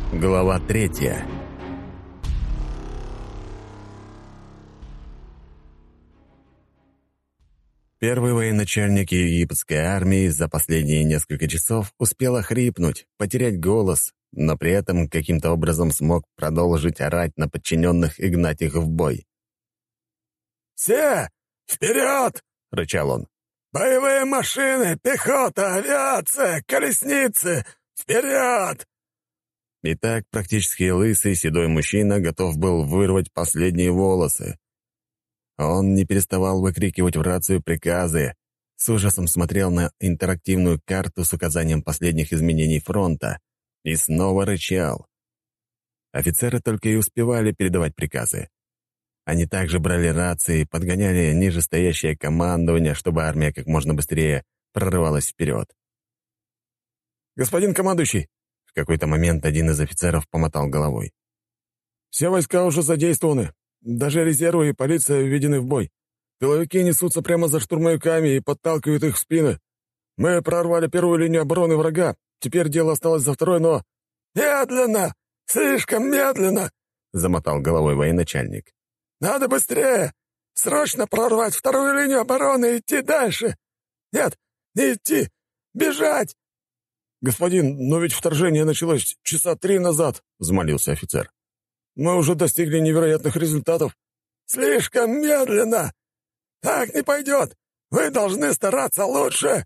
Глава 3. Первый военачальник египетской армии за последние несколько часов успел охрипнуть, потерять голос, но при этом каким-то образом смог продолжить орать на подчиненных и гнать их в бой. «Все! Вперед!» — рычал он. «Боевые машины, пехота, авиация, колесницы! Вперед!» И так практически лысый седой мужчина готов был вырвать последние волосы. Он не переставал выкрикивать в рацию приказы, с ужасом смотрел на интерактивную карту с указанием последних изменений фронта и снова рычал. Офицеры только и успевали передавать приказы. Они также брали рации, подгоняли нижестоящее командование, чтобы армия как можно быстрее прорывалась вперед. «Господин командующий!» — в какой-то момент один из офицеров помотал головой. «Все войска уже задействованы. Даже резервы и полиция введены в бой. Тыловики несутся прямо за штурмовиками и подталкивают их в спины. Мы прорвали первую линию обороны врага. Теперь дело осталось за второй, но...» «Медленно! Слишком медленно!» — замотал головой военачальник. «Надо быстрее! Срочно прорвать вторую линию обороны и идти дальше! Нет, не идти! Бежать!» «Господин, но ведь вторжение началось часа 3 назад», — взмолился офицер. «Мы уже достигли невероятных результатов». «Слишком медленно! Так не пойдет! Вы должны стараться лучше!»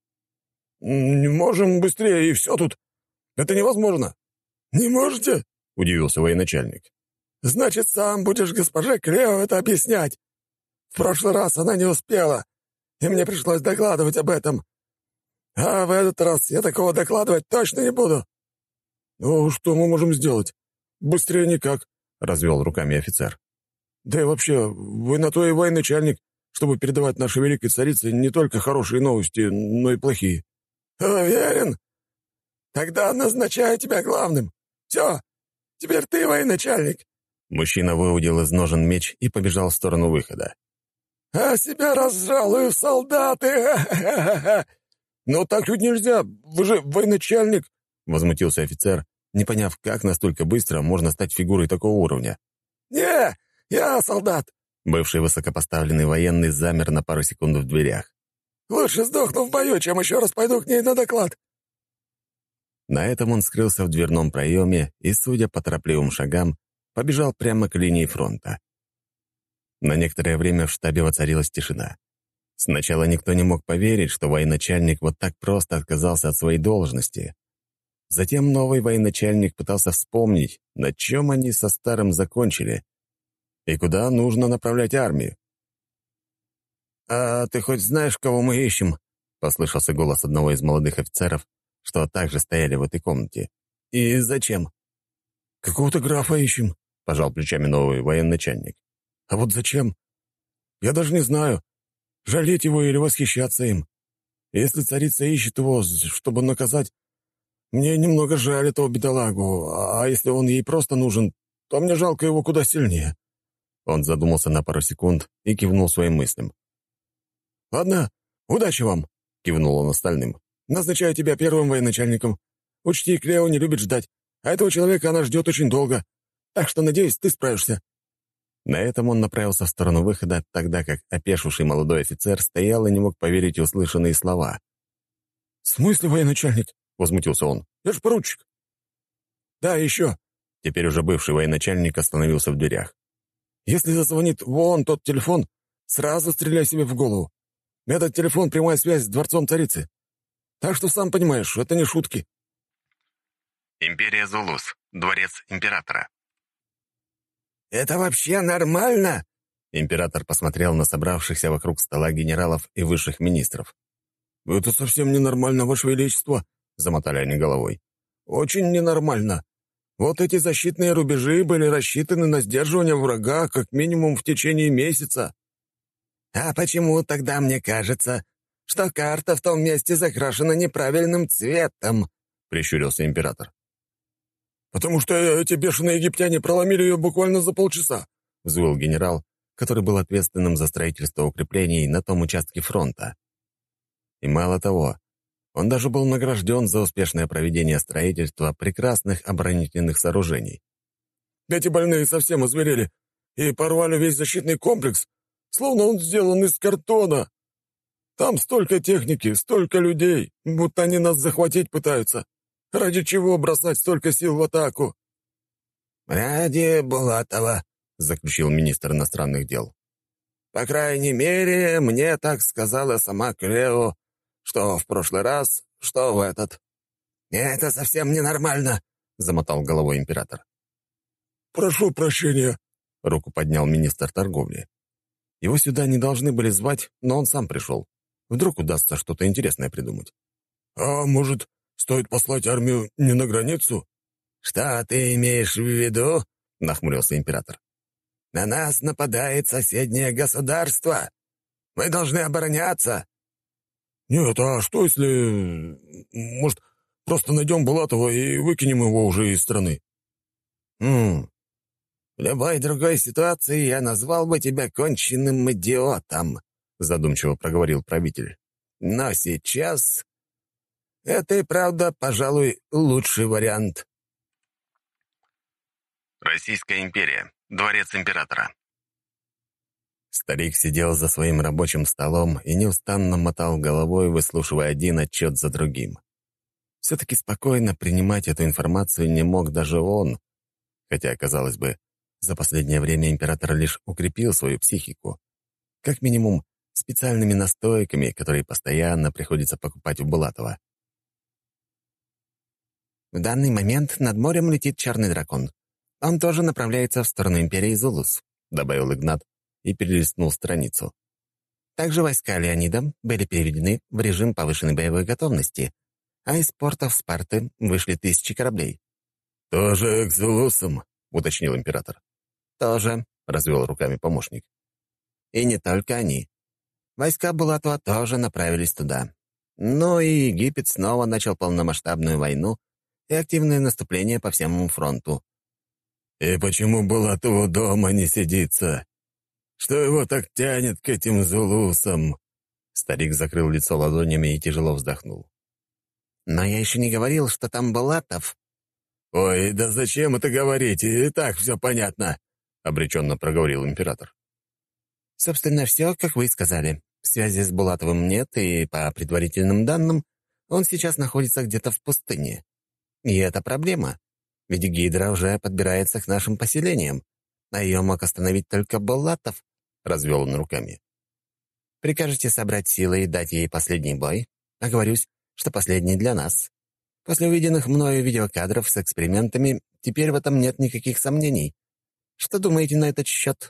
«Не можем быстрее, и все тут. Это невозможно». «Не можете?» — удивился военачальник. «Значит, сам будешь госпоже Клео это объяснять. В прошлый раз она не успела, и мне пришлось докладывать об этом. А в этот раз я такого докладывать точно не буду». «Ну, что мы можем сделать? Быстрее никак», — развел руками офицер. «Да и вообще, вы на то и военачальник, чтобы передавать нашей великой царице не только хорошие новости, но и плохие». «Уверен? Тогда назначаю тебя главным. Все, теперь ты военачальник». Мужчина выудил из ножен меч и побежал в сторону выхода. «А себя разжалую в солдаты! «Но так ведь нельзя! Вы же военачальник!» — возмутился офицер, не поняв, как настолько быстро можно стать фигурой такого уровня. «Не, я солдат!» Бывший высокопоставленный военный замер на пару секунд в дверях. «Лучше сдохну в бою, чем еще раз пойду к ней на доклад!» На этом он скрылся в дверном проеме и, судя по торопливым шагам, побежал прямо к линии фронта. На некоторое время в штабе воцарилась тишина. Сначала никто не мог поверить, что военачальник вот так просто отказался от своей должности. Затем новый военачальник пытался вспомнить, на чем они со старым закончили и куда нужно направлять армию. «А ты хоть знаешь, кого мы ищем?» — послышался голос одного из молодых офицеров, что также стояли в этой комнате. «И зачем?» «Какого-то графа ищем», — пожал плечами новый военачальник. «А вот зачем? Я даже не знаю, жалеть его или восхищаться им. Если царица ищет его, чтобы наказать, мне немного жаль этого бедолагу, а если он ей просто нужен, то мне жалко его куда сильнее». Он задумался на пару секунд и кивнул своим мыслям. «Ладно, удачи вам», — кивнул он остальным. «Назначаю тебя первым военачальником. Учти, Клео не любит ждать, а этого человека она ждет очень долго. Так что, надеюсь, ты справишься». На этом он направился в сторону выхода, тогда как опешивший молодой офицер стоял и не мог поверить услышанные слова. «В смысле военачальник?» — возмутился он. «Я ж поручик». «Да, еще». Теперь уже бывший военачальник остановился в дверях. «Если зазвонит вон тот телефон, сразу стреляй себе в голову. Этот телефон — прямая связь с дворцом царицы. Так что, сам понимаешь, это не шутки». Империя Зулус. Дворец императора. «Это вообще нормально?» Император посмотрел на собравшихся вокруг стола генералов и высших министров. «Это совсем ненормально, Ваше Величество», — замотали они головой. «Очень ненормально. Вот эти защитные рубежи были рассчитаны на сдерживание врага как минимум в течение месяца». «А почему тогда мне кажется, что карта в том месте закрашена неправильным цветом?» — прищурился император. «Потому что эти бешеные египтяне проломили ее буквально за полчаса», — взвыл генерал, который был ответственным за строительство укреплений на том участке фронта. И мало того, Он даже был награжден за успешное проведение строительства прекрасных оборонительных сооружений. Эти больные совсем озверели и порвали весь защитный комплекс, словно он сделан из картона. Там столько техники, столько людей, будто они нас захватить пытаются. Ради чего бросать столько сил в атаку?» «Ради Булатова», — заключил министр иностранных дел. «По крайней мере, мне так сказала сама Клео, что в прошлый раз, что в этот». «Это совсем ненормально», — замотал головой император. «Прошу прощения», — руку поднял министр торговли. Его сюда не должны были звать, но он сам пришел. Вдруг удастся что-то интересное придумать. «А может, стоит послать армию не на границу?» «Что ты имеешь в виду?» — нахмурился император. «На нас нападает соседнее государство. Мы должны обороняться». «Нет, а что если... Может, просто найдем Булатова и выкинем его уже из страны?» В любой другой ситуации я назвал бы тебя конченным идиотом», — задумчиво проговорил правитель. «Но сейчас это и правда, пожалуй, лучший вариант». Российская империя. Дворец императора. Старик сидел за своим рабочим столом и неустанно мотал головой, выслушивая один отчет за другим. Все-таки спокойно принимать эту информацию не мог даже он, хотя, казалось бы, за последнее время император лишь укрепил свою психику. Как минимум, специальными настойками, которые постоянно приходится покупать у Булатова. В данный момент над морем летит черный дракон. Он тоже направляется в сторону империи Зулус, Добавил Игнат и перелистнул страницу. Также войска Леонида были переведены в режим повышенной боевой готовности, а из портов Спарты вышли 1000 кораблей. «Тоже к Зулусам», — уточнил император. «Тоже», — развел руками помощник. «И не только они. Войска Булатова тоже направились туда. Ну и Египет снова начал полномасштабную войну и активное наступление по всему фронту». «И почему Булатову дома не сидится? Что его так тянет к этим Зулусам?» Старик закрыл лицо ладонями и тяжело вздохнул. «Но я еще не говорил, что там Булатов». «Ой, да зачем это говорить? И так все понятно», — обреченно проговорил император. «Собственно, все, как вы и сказали. Связи с Булатовым нет, и, по предварительным данным, он сейчас находится где-то в пустыне. И это проблема, ведь Гидра уже подбирается к нашим поселениям, а ее мог остановить только Булатов», — развел он руками. «Прикажете собрать силы и дать ей последний бой? Оговорюсь, что последний для нас. После увиденных мною видеокадров с экспериментами теперь в этом нет никаких сомнений. Что думаете на этот счет?»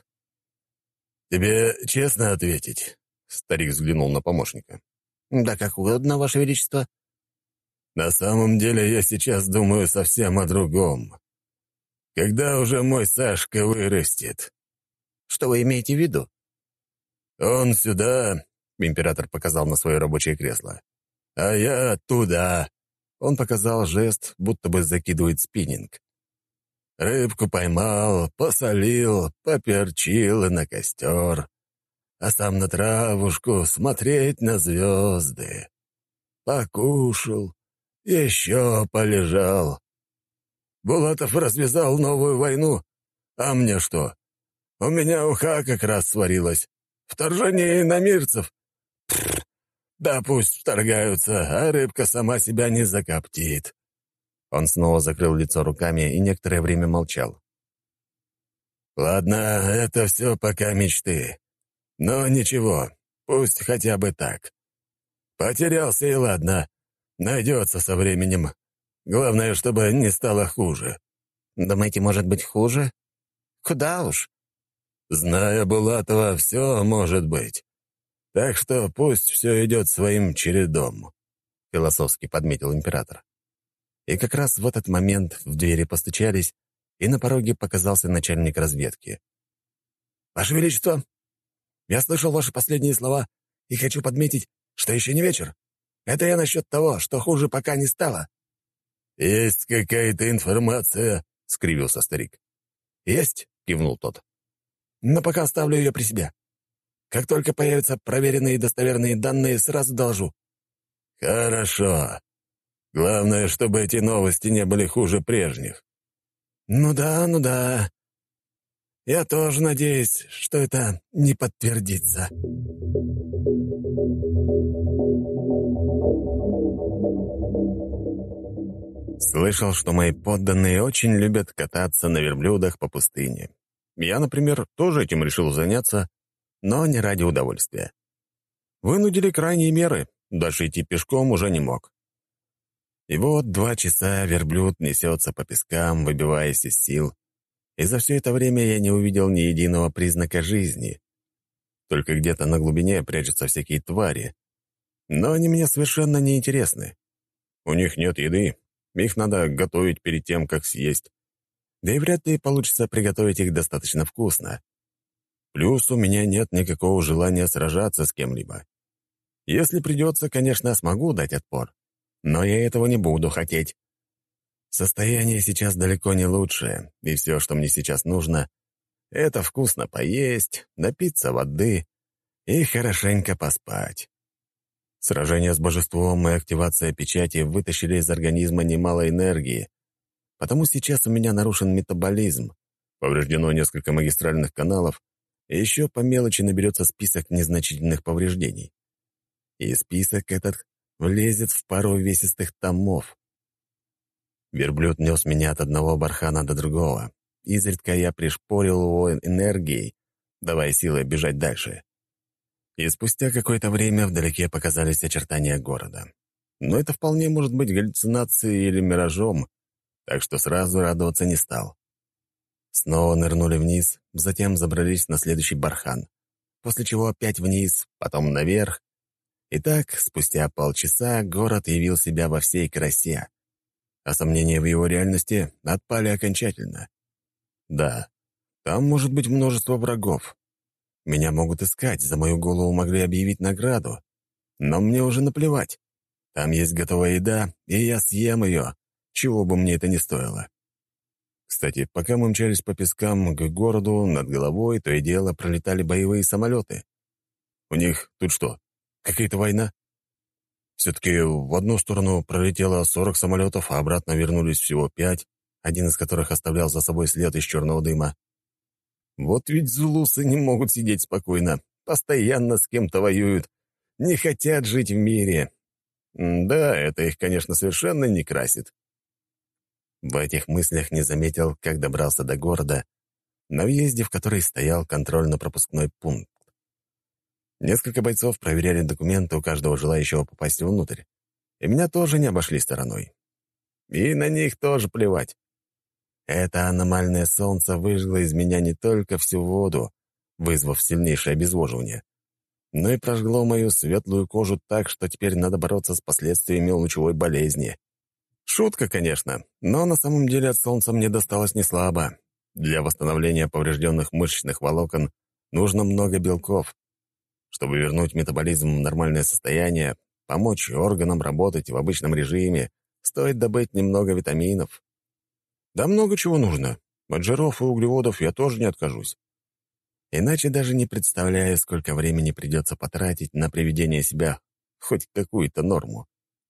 «Тебе честно ответить?» — старик взглянул на помощника. «Да как угодно, Ваше Величество». «На самом деле я сейчас думаю совсем о другом. Когда уже мой Сашка вырастет?» «Что вы имеете в виду?» «Он сюда», — император показал на свое рабочее кресло, «а я туда». Он показал жест, будто бы закидывает спиннинг. «Рыбку поймал, посолил, поперчил и на костер, а сам на травушку смотреть на звезды. Покушал, еще полежал. Булатов развязал новую войну, а мне что? У меня уха как раз сварилась. Вторжение иномирцев. Да пусть вторгаются, а рыбка сама себя не закоптит». Он снова закрыл лицо руками и некоторое время молчал. «Ладно, это все пока мечты. Но ничего, пусть хотя бы так. Потерялся и ладно, найдется со временем. Главное, чтобы не стало хуже». «Думаете, может быть хуже? Куда уж?» «Зная Булатова, все может быть. Так что пусть все идет своим чередом», — философски подметил император. И как раз в этот момент в двери постучались, и на пороге показался начальник разведки. «Ваше Величество, я слышал ваши последние слова и хочу подметить, что еще не вечер. Это я насчет того, что хуже пока не стало». «Есть какая-то информация?» — скривился старик. «Есть?» — кивнул тот. «Но пока оставлю ее при себе. Как только появятся проверенные и достоверные данные, сразу доложу». «Хорошо. Главное, чтобы эти новости не были хуже прежних». Ну да. Я тоже надеюсь, что это не подтвердится. Слышал, что мои подданные очень любят кататься на верблюдах по пустыне. Я, например, тоже этим решил заняться, но не ради удовольствия. Вынудили крайние меры, дальше идти пешком уже не мог. И вот 2 часа верблюд несется по пескам, выбиваясь из сил, и за все это время я не увидел ни единого признака жизни. Только где-то на глубине прячутся всякие твари, но они мне совершенно не интересны. У них нет еды, их надо готовить перед тем, как съесть. Да и вряд ли получится приготовить их достаточно вкусно. Плюс у меня нет никакого желания сражаться с кем-либо. Если придется, конечно, смогу дать отпор, но я этого не буду хотеть. Состояние сейчас далеко не лучшее, и все, что мне сейчас нужно, это вкусно поесть, напиться воды и хорошенько поспать. Сражение с божеством и активация печати вытащили из организма немало энергии, потому сейчас у меня нарушен метаболизм, повреждено несколько магистральных каналов, и еще по мелочи наберется список незначительных повреждений. И список этот влезет в пару увесистых томов. Верблюд нес меня от одного бархана до другого. Изредка я пришпорил его энергией, давая силы бежать дальше. И спустя какое-то время вдалеке показались очертания города. Но это вполне может быть галлюцинацией или миражом, так что сразу радоваться не стал. Снова нырнули вниз, затем забрались на следующий бархан, после чего опять вниз, потом наверх. И так, спустя полчаса, город явил себя во всей красе, а сомнения в его реальности отпали окончательно. Да, там может быть множество врагов. Меня могут искать, за мою голову могли объявить награду. Но мне уже наплевать. Там есть готовая еда, и я съем ее, чего бы мне это ни стоило. Кстати, пока мы мчались по пескам к городу, над головой то и дело пролетали боевые самолеты. У них тут что, какая-то война? Все-таки в одну сторону пролетело 40 самолетов, а обратно вернулись всего 5, один из которых оставлял за собой след из черного дыма. Вот ведь зулусы не могут сидеть спокойно, постоянно с кем-то воюют, не хотят жить в мире. Да, это их, конечно, совершенно не красит. В этих мыслях не заметил, как добрался до города, на въезде в который стоял контрольно-пропускной пункт. Несколько бойцов проверяли документы у каждого желающего попасть внутрь, и меня тоже не обошли стороной. И на них тоже плевать. Это аномальное солнце выжгло из меня не только всю воду, вызвав сильнейшее обезвоживание, но и прожгло мою светлую кожу так, что теперь надо бороться с последствиями лучевой болезни. Шутка, конечно, но на самом деле от солнца мне досталось неслабо. Для восстановления поврежденных мышечных волокон нужно много белков. Чтобы вернуть метаболизм в нормальное состояние, помочь органам работать в обычном режиме, стоит добыть немного витаминов. Да много чего нужно. От жиров и углеводов я тоже не откажусь. Иначе даже не представляю, сколько времени придется потратить на приведение себя хоть какую-то норму.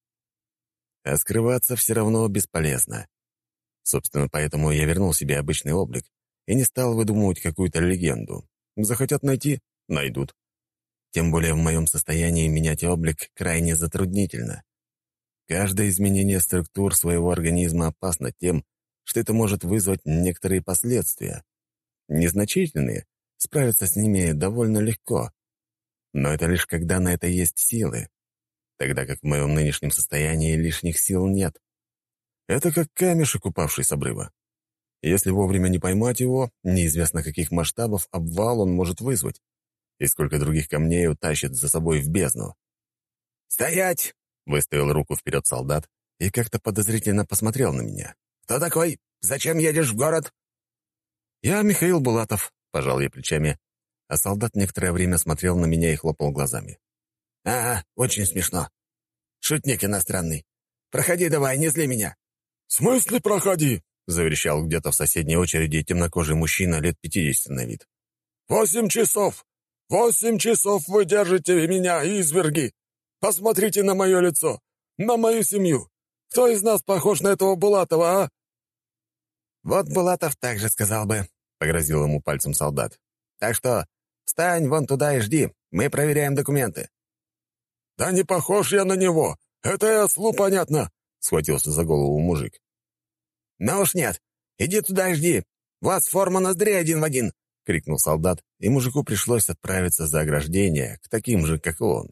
А скрываться все равно бесполезно. Собственно, поэтому я вернул себе обычный облик и не стал выдумывать какую-то легенду. Захотят найти — найдут. Тем более в моем состоянии менять облик крайне затруднительно. Каждое изменение структур своего организма опасно тем, что это может вызвать некоторые последствия. Незначительные, справиться с ними довольно легко. Но это лишь когда на это есть силы. Тогда как в моем нынешнем состоянии лишних сил нет. Это как камешек, упавший с обрыва. Если вовремя не поймать его, неизвестно каких масштабов обвал он может вызвать. И сколько других камней утащит за собой в бездну. «Стоять!» — выставил руку вперед солдат и как-то подозрительно посмотрел на меня. «Кто такой? Зачем едешь в город?» «Я Михаил Булатов», — пожал я плечами, а солдат некоторое время смотрел на меня и хлопал глазами. «Ага, очень смешно. Шутник иностранный. Проходи давай, не зли меня». «В смысле проходи?» — заверещал где-то в соседней очереди темнокожий мужчина лет 50 на вид. 8 часов! 8 часов вы держите меня, изверги! Посмотрите на мое лицо, на мою семью. Кто из нас похож на этого Булатова, а?» «Вот Булатов так же сказал бы», — погрозил ему пальцем солдат. «Так что встань вон туда и жди, мы проверяем документы». «Да не похож я на него, это и ослу понятно», — схватился за голову мужик. «Ну уж нет, иди туда и жди, у вас форма ноздрей один в один», — крикнул солдат, и мужику пришлось отправиться за ограждение к таким же, как и он.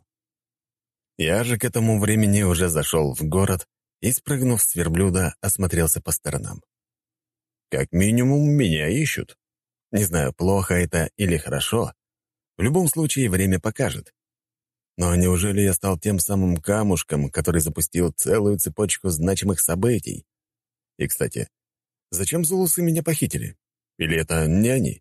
Я же к этому времени уже зашел в город и, спрыгнув с верблюда, осмотрелся по сторонам. Как минимум, меня ищут. Не знаю, плохо это или хорошо. В любом случае, время покажет. Но неужели я стал тем самым камушком, который запустил целую цепочку значимых событий? И, кстати, зачем зулусы меня похитили? Или это не они?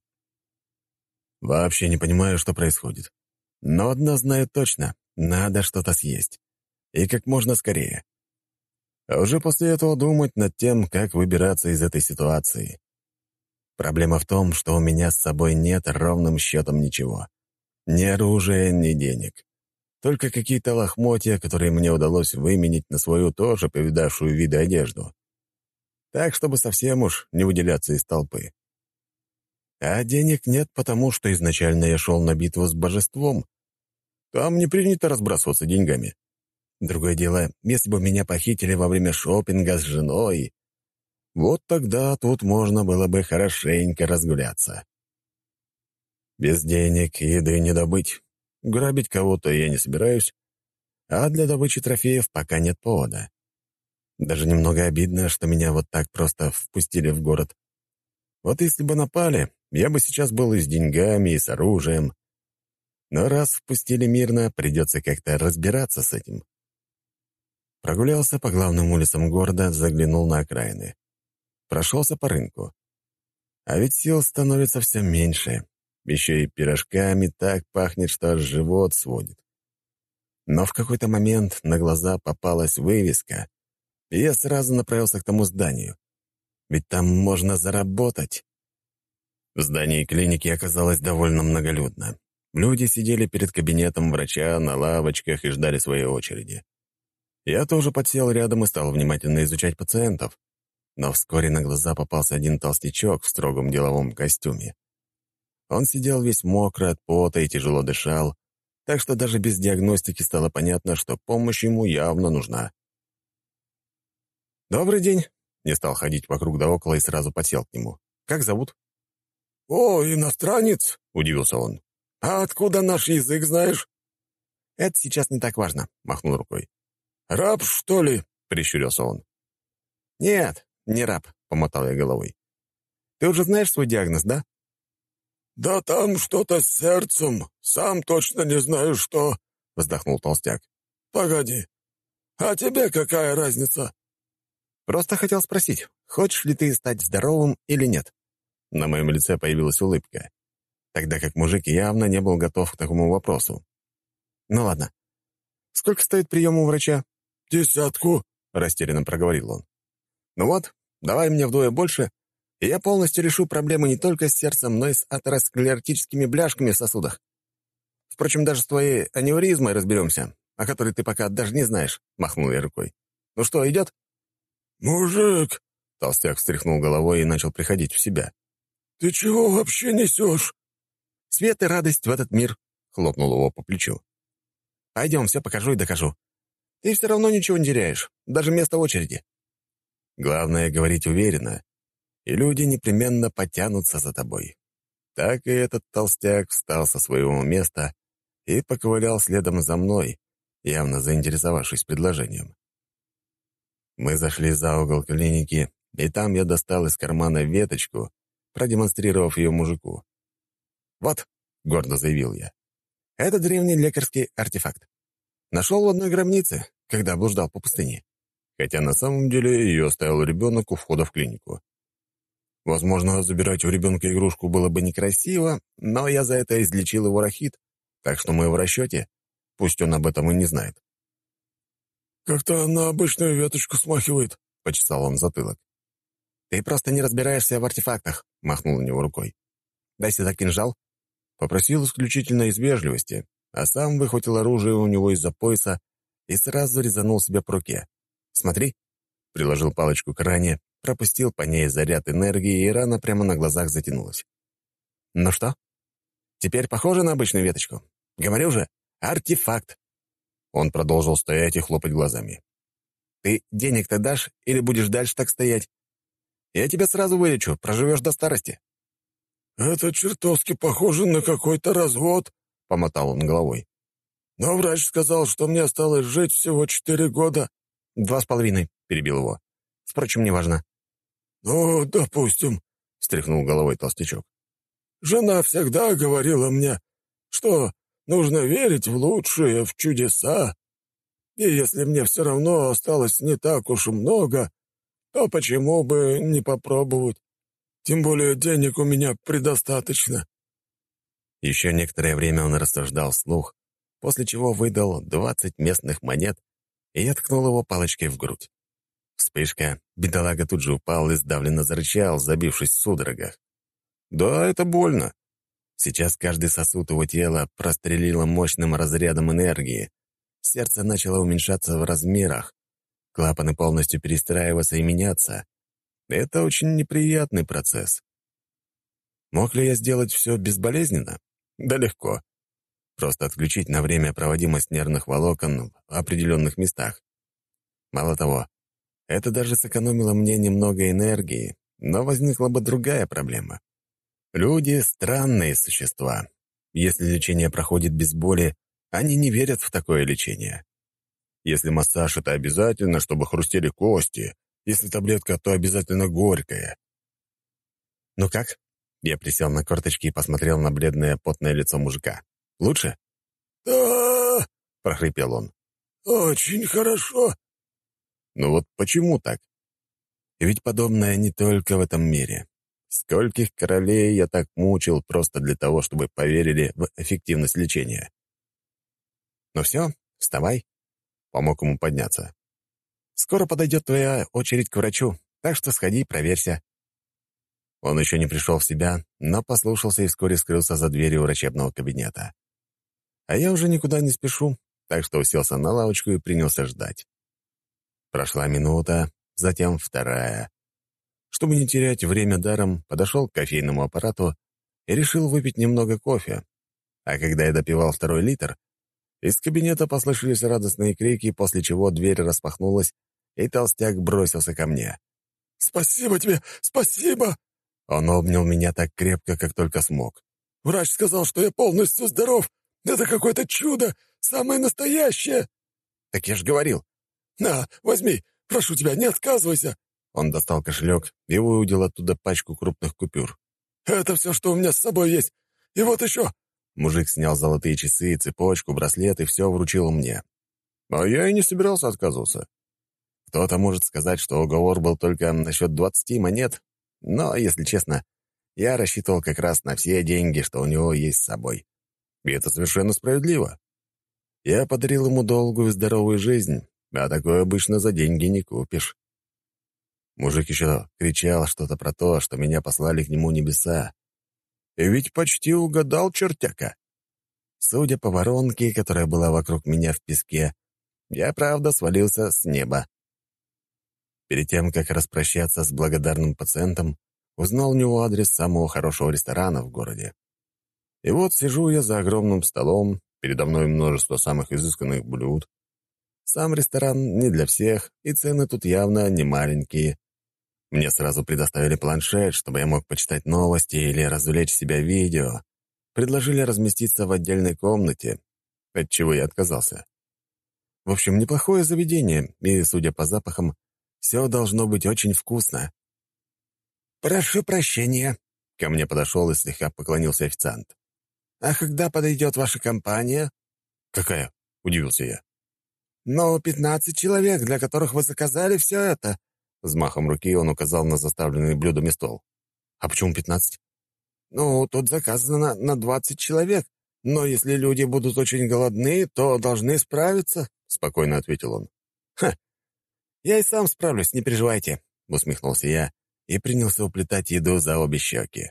Вообще не понимаю, что происходит. Но одно знаю точно — надо что-то съесть. И как можно скорее. А уже после этого думать над тем, как выбираться из этой ситуации. Проблема в том, что у меня с собой нет ровным счетом ничего. Ни оружия, ни денег. Только какие-то лохмотья, которые мне удалось выменить на свою тоже повидавшую виды одежду. Так, чтобы совсем уж не выделяться из толпы. А денег нет, потому что изначально я шел на битву с божеством. Там не принято разбрасываться деньгами. Другое дело, если бы меня похитили во время шопинга с женой, вот тогда тут можно было бы хорошенько разгуляться. Без денег еды не добыть. Грабить кого-то я не собираюсь, а для добычи трофеев пока нет повода. Даже немного обидно, что меня вот так просто впустили в город. Вот если бы напали, я бы сейчас был и с деньгами, и с оружием. Но раз впустили мирно, придется как-то разбираться с этим. Прогулялся по главным улицам города, заглянул на окраины. Прошелся по рынку. А ведь сил становится все меньше. Еще и пирожками так пахнет, что аж живот сводит. Но в какой-то момент на глаза попалась вывеска, и я сразу направился к тому зданию. Ведь там можно заработать. В здании клиники оказалось довольно многолюдно. Люди сидели перед кабинетом врача на лавочках и ждали своей очереди. Я тоже подсел рядом и стал внимательно изучать пациентов. Но вскоре на глаза попался один толстячок в строгом деловом костюме. Он сидел весь мокрый от пота и тяжело дышал, так что даже без диагностики стало понятно, что помощь ему явно нужна. «Добрый день!» — не стал ходить вокруг да около и сразу подсел к нему. «Как зовут?» «О, иностранец?» — удивился он. «А откуда наш язык знаешь?» «Это сейчас не так важно», — махнул рукой. «Раб, что ли?» — прищурился он. «Нет, не раб», — помотал я головой. «Ты уже знаешь свой диагноз, да?» «Да там что-то с сердцем. Сам точно не знаю, что...» — вздохнул толстяк. «Погоди. А тебе какая разница?» «Просто хотел спросить, хочешь ли ты стать здоровым или нет?» На моем лице появилась улыбка, тогда как мужик явно не был готов к такому вопросу. «Ну ладно. Сколько стоит прием у врача?» «10», — растерянно проговорил он. «Ну вот, давай мне вдвое больше, и я полностью решу проблемы не только с сердцем, но и с атеросклеротическими бляшками в сосудах. Впрочем, даже с твоей аневризмой разберемся, о которой ты пока даже не знаешь», — махнул я рукой. «Ну что, идет?» «Мужик!» — толстяк встряхнул головой и начал приходить в себя. «Ты чего вообще несешь?» «Свет и радость в этот мир», — хлопнул его по плечу. «Пойдем, все покажу и докажу. Ты все равно ничего не теряешь, даже место очереди. Главное — говорить уверенно, и люди непременно потянутся за тобой». Так и этот толстяк встал со своего места и поковылял следом за мной, явно заинтересовавшись предложением. Мы зашли за угол клиники, и там я достал из кармана веточку, продемонстрировав ее мужику. «Вот», — гордо заявил я, — «это древний лекарский артефакт. Нашел в одной гробнице, когда блуждал по пустыне. Хотя на самом деле ее оставил ребенок у входа в клинику. Возможно, забирать у ребенка игрушку было бы некрасиво, но я за это излечил его рахит, так что мы в расчете, пусть он об этом и не знает». «Как-то на обычную веточку смахивает», — почесал он затылок. «Ты просто не разбираешься в артефактах», — махнул на него рукой. «Дай сюда кинжал». Попросил исключительно из вежливости, а сам выхватил оружие у него из-за пояса и сразу резанул себя по руке. «Смотри!» — приложил палочку к ране, пропустил по ней заряд энергии, и рана прямо на глазах затянулась. «Ну что? Теперь похоже на обычную веточку? Говорю же, артефакт!» Он продолжил стоять и хлопать глазами. «Ты денег-то дашь или будешь дальше так стоять? Я тебя сразу вылечу, проживешь до старости». «Это чертовски похоже на какой-то развод», — помотал он головой. «Но врач сказал, что мне осталось жить всего 4 года». 2,5, перебил его. «Впрочем, неважно». «Ну, допустим», — встряхнул головой толстячок. «Жена всегда говорила мне, что нужно верить в лучшее, в чудеса. И если мне все равно осталось не так уж и много, то почему бы не попробовать? Тем более денег у меня предостаточно». Еще некоторое время он рассуждал вслух, после чего выдал 20 местных монет, и я ткнул его палочкой в грудь. Вспышка, бедолага тут же упал и сдавленно зарычал, забившись в судорогах. Да, это больно. Сейчас каждый сосуд его тела прострелило мощным разрядом энергии. Сердце начало уменьшаться в размерах. Клапаны полностью перестраиваться и меняться. Это очень неприятный процесс. Мог ли я сделать все безболезненно? Да легко. Просто отключить на время проводимость нервных волокон в определенных местах. Мало того, это даже сэкономило мне немного энергии, но возникла бы другая проблема. Люди — странные существа. Если лечение проходит без боли, они не верят в такое лечение. Если массаж — это обязательно, чтобы хрустели кости. Если таблетка, то обязательно горькая. «Ну как?» Я присел на корточки и посмотрел на бледное потное лицо мужика. «Лучше?» «Да!» — прохрипел он. «Очень хорошо». «Ну вот почему так? Ведь подобное не только в этом мире. Скольких королей я так мучил просто для того, чтобы поверили в эффективность лечения?» «Ну все, вставай», — помог ему подняться. «Скоро подойдет твоя очередь к врачу, так что сходи, проверься». Он еще не пришел в себя, но послушался и вскоре скрылся за дверью врачебного кабинета. А я уже никуда не спешу, так что уселся на лавочку и принялся ждать. Прошла минута, затем вторая. Чтобы не терять время даром, подошел к кофейному аппарату и решил выпить немного кофе. А когда я допивал 2-й литр, из кабинета послышались радостные крики, после чего дверь распахнулась, и толстяк бросился ко мне. «Спасибо тебе, спасибо!» Он обнял меня так крепко, как только смог. «Врач сказал, что я полностью здоров. Это какое-то чудо, самое настоящее!» «Так я ж говорил!» «На, возьми, прошу тебя, не отказывайся!» Он достал кошелек и выудил оттуда пачку крупных купюр. «Это все, что у меня с собой есть. И вот еще!» Мужик снял золотые часы, цепочку, браслет и все вручил мне. А я и не собирался отказываться. Кто-то может сказать, что уговор был только насчет 20 монет, но, если честно, я рассчитывал как раз на все деньги, что у него есть с собой. И это совершенно справедливо. Я подарил ему долгую и здоровую жизнь, а такое обычно за деньги не купишь. Мужик еще кричал что-то про то, что меня послали к нему небеса. И ведь почти угадал чертяка. Судя по воронке, которая была вокруг меня в песке, я, правда, свалился с неба. Перед тем, как распрощаться с благодарным пациентом, узнал у него адрес самого хорошего ресторана в городе. И вот сижу я за огромным столом, передо мной множество самых изысканных блюд. Сам ресторан не для всех, и цены тут явно не маленькие. Мне сразу предоставили планшет, чтобы я мог почитать новости или развлечь себя видео. Предложили разместиться в отдельной комнате, от чего я отказался. В общем, неплохое заведение, и, судя по запахам, все должно быть очень вкусно. «Прошу прощения», — ко мне подошел и слегка поклонился официант. «А когда подойдет ваша компания?» «Какая?» — удивился я. «Ну, 15 человек, для которых вы заказали все это». Взмахом руки он указал на заставленный блюдами стол. «А почему 15?» «Ну, тут заказано на 20 человек, но если люди будут очень голодны, то должны справиться», — спокойно ответил он. «Ха! Я и сам справлюсь, не переживайте», — усмехнулся я и принялся уплетать еду за обе щеки.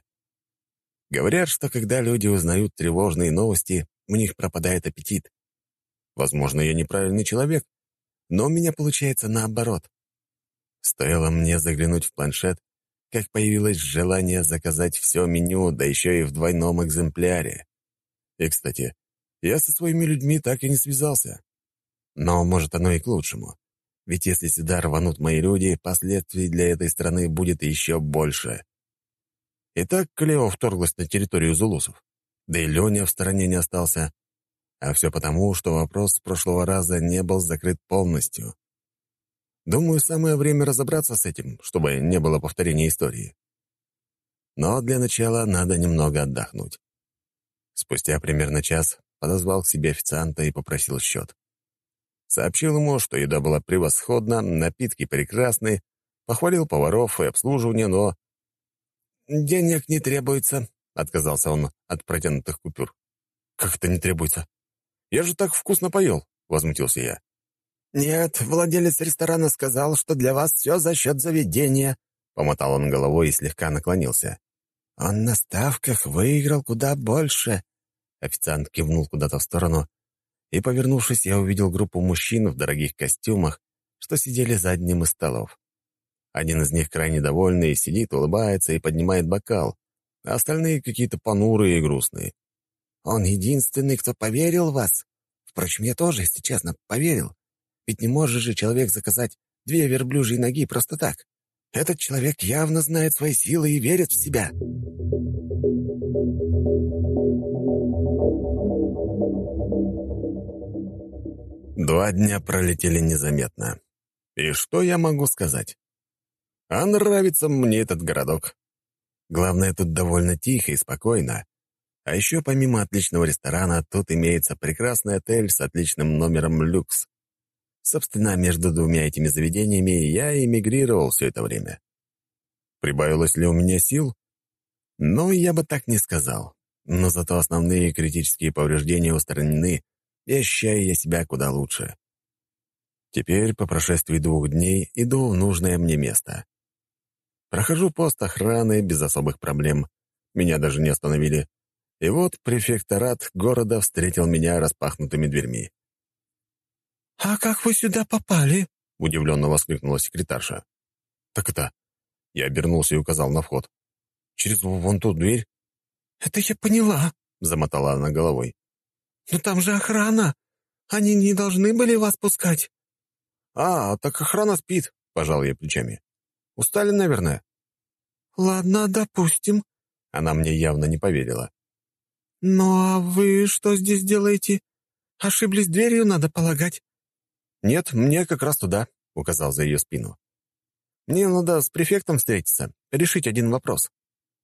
Говорят, что когда люди узнают тревожные новости, у них пропадает аппетит. Возможно, я неправильный человек, но у меня получается наоборот. Стоило мне заглянуть в планшет, как появилось желание заказать все меню, да еще и в двойном экземпляре. И, кстати, я со своими людьми так и не связался. Но, может, оно и к лучшему. Ведь если сюда рванут мои люди, последствий для этой страны будет еще больше. Итак, Клео вторглась на территорию зулусов. Да и Леня в стороне не остался. А все потому, что вопрос с прошлого раза не был закрыт полностью. Думаю, самое время разобраться с этим, чтобы не было повторения истории. Но для начала надо немного отдохнуть. Спустя примерно час подозвал к себе официанта и попросил счет. Сообщил ему, что еда была превосходна, напитки прекрасны, похвалил поваров и обслуживание, но... «Денег не требуется», — отказался он от протянутых купюр. «Как это не требуется? Я же так вкусно поел», — возмутился я. «Нет, владелец ресторана сказал, что для вас все за счет заведения», — помотал он головой и слегка наклонился. «Он на ставках выиграл куда больше». Официант кивнул куда-то в сторону, и, повернувшись, я увидел группу мужчин в дорогих костюмах, что сидели за одним из столов. Один из них крайне довольный, сидит, улыбается и поднимает бокал, а остальные какие-то понурые и грустные. «Он единственный, кто поверил в вас. Впрочем, я тоже, если честно, поверил. Ведь не может же человек заказать 2 верблюжьи ноги просто так. Этот человек явно знает свои силы и верит в себя». Два дня пролетели незаметно. И что я могу сказать? А нравится мне этот городок. Главное, тут довольно тихо и спокойно. А еще помимо отличного ресторана, тут имеется прекрасный отель с отличным номером люкс. Собственно, между двумя этими заведениями я эмигрировал все это время. Прибавилось ли у меня сил? Ну, я бы так не сказал. Но зато основные критические повреждения устранены, и ощущаю я себя куда лучше. Теперь, по прошествии 2 дней, иду в нужное мне место. Прохожу пост охраны без особых проблем. Меня даже не остановили. И вот префекторат города встретил меня распахнутыми дверьми. «А как вы сюда попали?» — удивленно воскликнула секретарша. «Так это...» — я обернулся и указал на вход. «Через вон ту дверь?» «Это я поняла», — замотала она головой. «Но там же охрана. Они не должны были вас пускать». «А, так охрана спит», — пожал я плечами. «Устали, наверное». «Ладно, допустим». Она мне явно не поверила. «Ну а вы что здесь делаете? Ошиблись дверью, надо полагать». «Нет, мне как раз туда», — указал за ее спину. «Мне надо с префектом встретиться, решить один вопрос».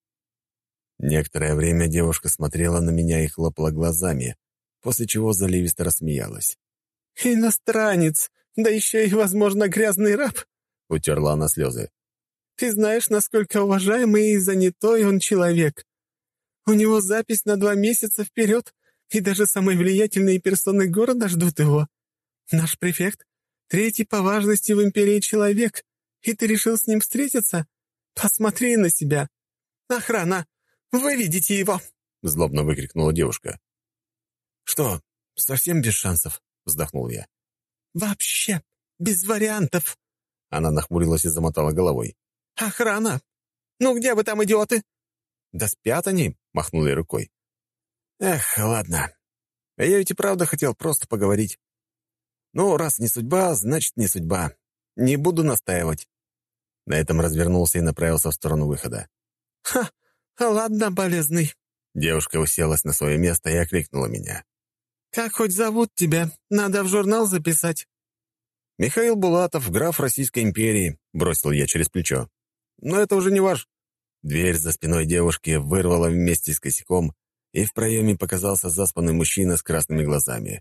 Некоторое время девушка смотрела на меня и хлопала глазами, после чего заливисто рассмеялась. «Иностранец, да еще и, возможно, грязный раб», — утерла она слезы. «Ты знаешь, насколько уважаемый и занятой он человек. У него запись на 2 месяца вперед, и даже самые влиятельные персоны города ждут его. Наш префект — 3-й по важности в империи человек, и ты решил с ним встретиться? Посмотри на себя. Охрана, выведите его!» — злобно выкрикнула девушка. «Что, совсем без шансов?» — вздохнул я. «Вообще, без вариантов!» Она нахмурилась и замотала головой. «Охрана! Ну где вы там, идиоты?» «Да спят они!» — махнул я рукой. «Эх, ладно. А я ведь и правда хотел просто поговорить. Ну, раз не судьба, значит, не судьба. Не буду настаивать». На этом развернулся и направился в сторону выхода. «Ха! Ладно, болезный». Девушка уселась на свое место и окликнула меня. «Как хоть зовут тебя? Надо в журнал записать». «Михаил Булатов, граф Российской империи», — бросил я через плечо. «Но это уже не ваш». Дверь за спиной девушки вырвала вместе с косяком, и в проеме показался заспанный мужчина с красными глазами.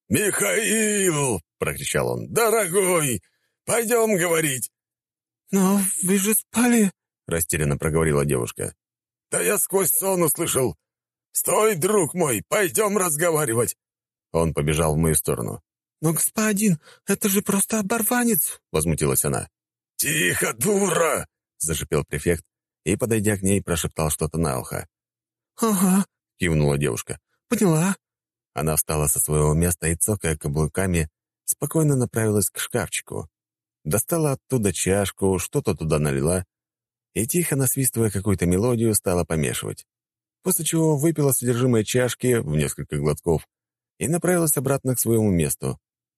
«Михаил!» — прокричал он. «Дорогой! Пойдем говорить!» «Но вы же спали!» — растерянно проговорила девушка. «Да я сквозь сон услышал. Стой, друг мой, пойдем разговаривать!» Он побежал в мою сторону. «Но, господин, это же просто оборванец!» — возмутилась она. «Тихо, дура!» — зашипел префект и, подойдя к ней, прошептал что-то на ухо. «Ага», — кивнула девушка. «Поняла. Она встала со своего места и, цокая каблуками, спокойно направилась к шкафчику. Достала оттуда чашку, что-то туда налила и, тихо насвистывая какую-то мелодию, стала помешивать. После чего выпила содержимое чашки в несколько глотков и направилась обратно к своему месту.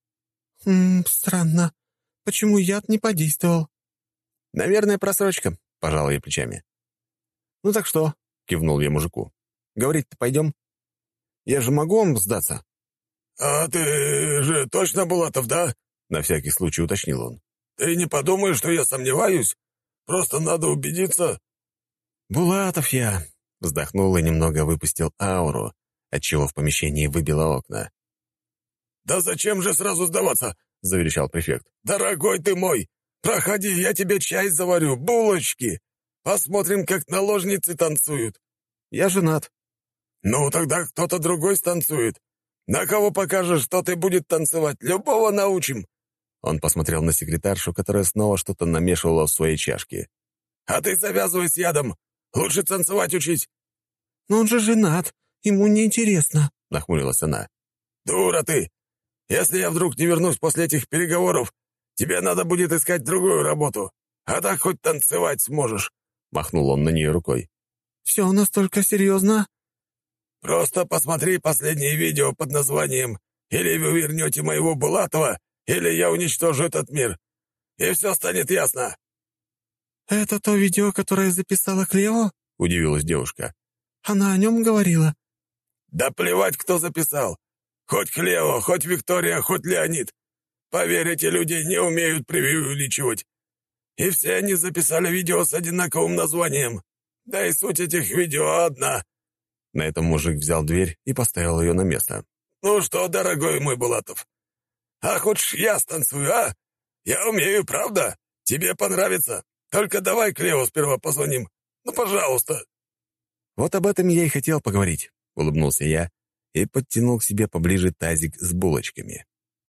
Странно. Почему яд не подействовал?» «Наверное, просрочка», — пожал я плечами. «Ну так что?» — кивнул я мужику. «Говорить-то пойдем? Я же могу вам сдаться?» «А ты же точно Булатов, да?» — на всякий случай уточнил он. «Ты не подумай, что я сомневаюсь? Просто надо убедиться». «Булатов я!» — вздохнул и немного выпустил ауру, отчего в помещении выбило окна. «Да зачем же сразу сдаваться?» — заверещал префект. «Дорогой ты мой, проходи, я тебе чай заварю, булочки. Посмотрим, как наложницы танцуют». «Я женат». «Ну, тогда кто-то другой станцует. На кого покажешь, что ты будет танцевать? Любого научим». Он посмотрел на секретаршу, которая снова что-то намешивала в своей чашке. «А ты завязывай с ядом. Лучше танцевать учись». «Но он же женат. Ему неинтересно», — нахмурилась она. «Дура ты! Если я вдруг не вернусь после этих переговоров, тебе надо будет искать другую работу. А так хоть танцевать сможешь». Махнул он на нее рукой. «Все настолько серьезно?» «Просто посмотри последнее видео под названием «Или вы вернете моего Булатова, или я уничтожу этот мир». И все станет ясно». «Это то видео, которое записала Клео?» — удивилась девушка. «Она о нем говорила». «Да плевать, кто записал. Хоть Клео, хоть Виктория, хоть Леонид. Поверь, эти люди не умеют преувеличивать. И все они записали видео с одинаковым названием. Да и суть этих видео одна». На этом мужик взял дверь и поставил ее на место. «Ну что, дорогой мой Булатов, а хочешь я станцую, а? Я умею, правда? Тебе понравится. Только давай Клео сперва позвоним. Ну, пожалуйста». «Вот об этом я и хотел поговорить», — улыбнулся я и подтянул к себе поближе тазик с булочками.